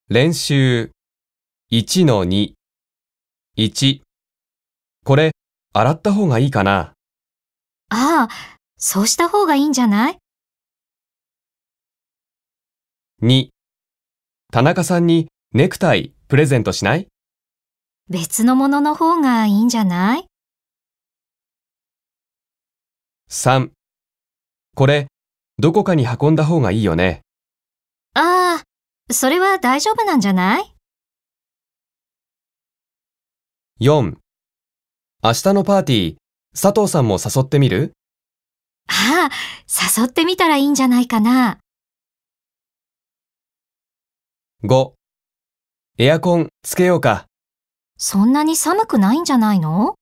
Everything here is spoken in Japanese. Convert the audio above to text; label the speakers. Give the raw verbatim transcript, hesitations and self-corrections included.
Speaker 1: 練習 いちのに。いち、これ、洗った方がいいかな。
Speaker 2: ああ、そうした方がいいんじゃない？
Speaker 1: に、田中さんにネクタイプレゼントしない？
Speaker 2: 別のものの方がいいんじゃない？
Speaker 1: さん、これ、どこかに運んだ方がいいよね。
Speaker 2: ああ、それは大丈夫なんじゃない？
Speaker 1: よん、明日のパーティー、佐藤さんも誘ってみる？
Speaker 2: ああ、誘ってみたらいいんじゃないかな。
Speaker 1: ご、エアコンつけようか。
Speaker 2: そんなに寒くないんじゃないの？